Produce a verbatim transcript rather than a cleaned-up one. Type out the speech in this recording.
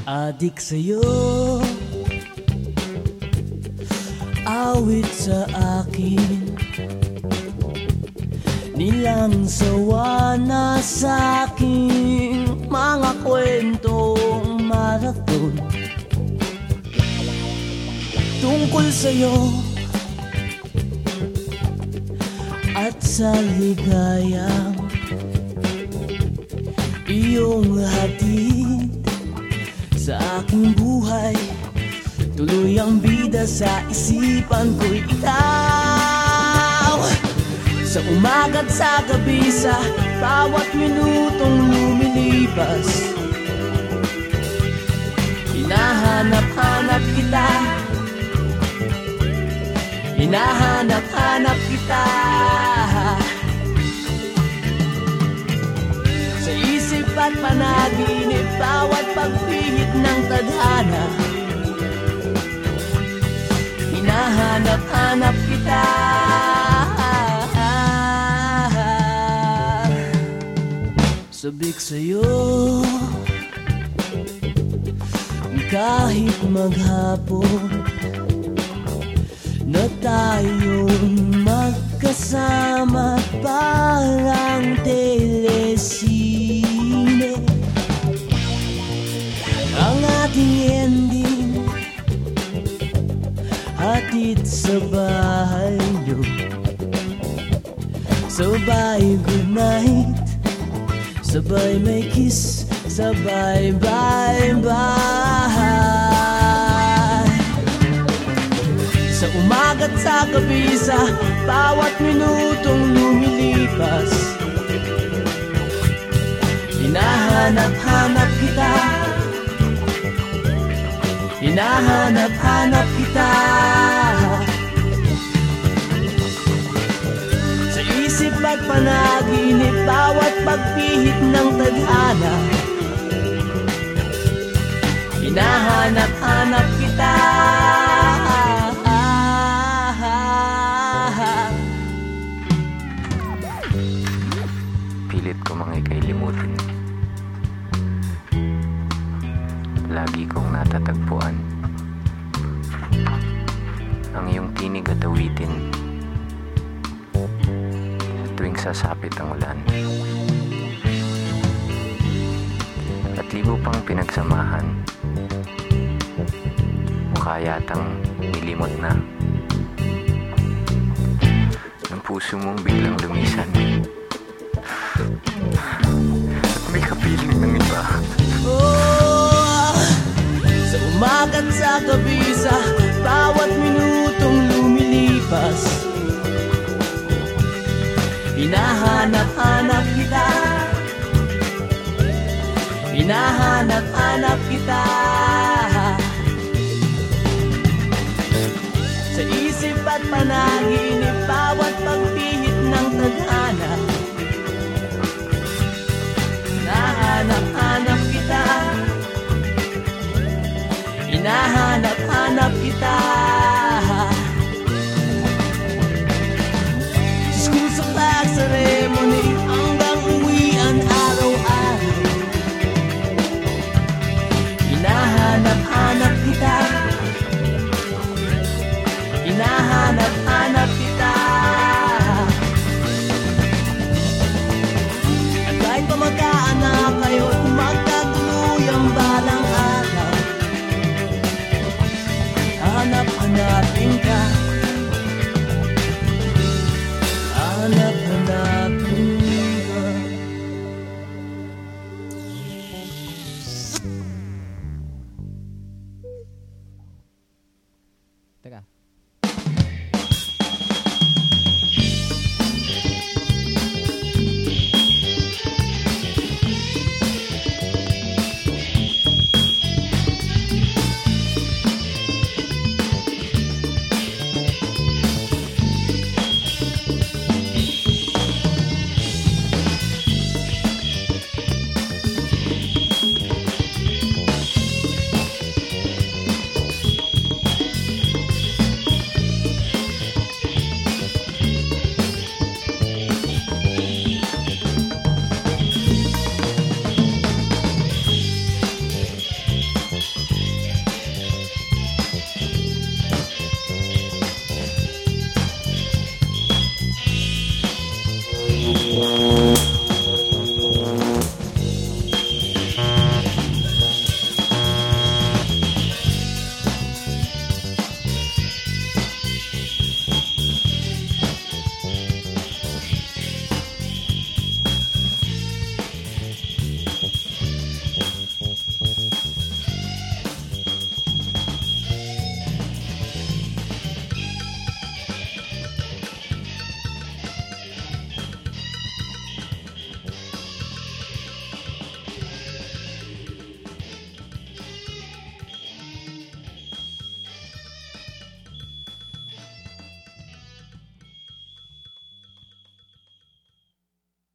Adik sa'yo, awit sa akin, nilang sawa na sa'king mga kwentong marathon tungkol sa'yo at sa ligayang iyong hatid sa aking buhay. Tuloy ang bida sa isipan ko'y ikaw. Sa umaga't sa gabi, sa bawat minutong lumilipas, hinahanap-hanap kita, hinahanap-hanap kita. Sa isip at panaginip, bawat pagpihit ng tadhana, hinahanap-hanap kita. Sabik sa'yo kahit maghapon na tayong magkasama, parang telesine ang ating ending, hatid sa bahay niyo. Sabay good night, sabay may kiss, sabay bye-bye. Sa umaga't sa gabi, sa bawat minutong lumilipas, hinahanap-hanap kita, hinahanap-hanap kita. Sa isip at panaginip, bawat pagpihit ng tadhana, hinahanap-hanap kita. Pilit ko mang ika'y limutin, lagi kong natatagpuan ang iyong tinig at awitin sa tuwing sasapit ang ulan. At libo pang pinagsamahan, mukha yatang nilimot na ng puso mong biglang lumisan at may kapiling ng iba. Oh, sa umaga't sa gabi, sa bawat minutong lumilipas, hinahanap-hanap kita, hinahanap-hanap kita. Sa isip at panaginip, bawat pagpihit ng tadhana, hinahanap-hanap kita, hinahanap-hanap kita. School sa flag ceremony hanggang uwian araw-araw, hinahanap-hanap kita, hinahanap-hanap kita. At kahit pa magkaanak kayo,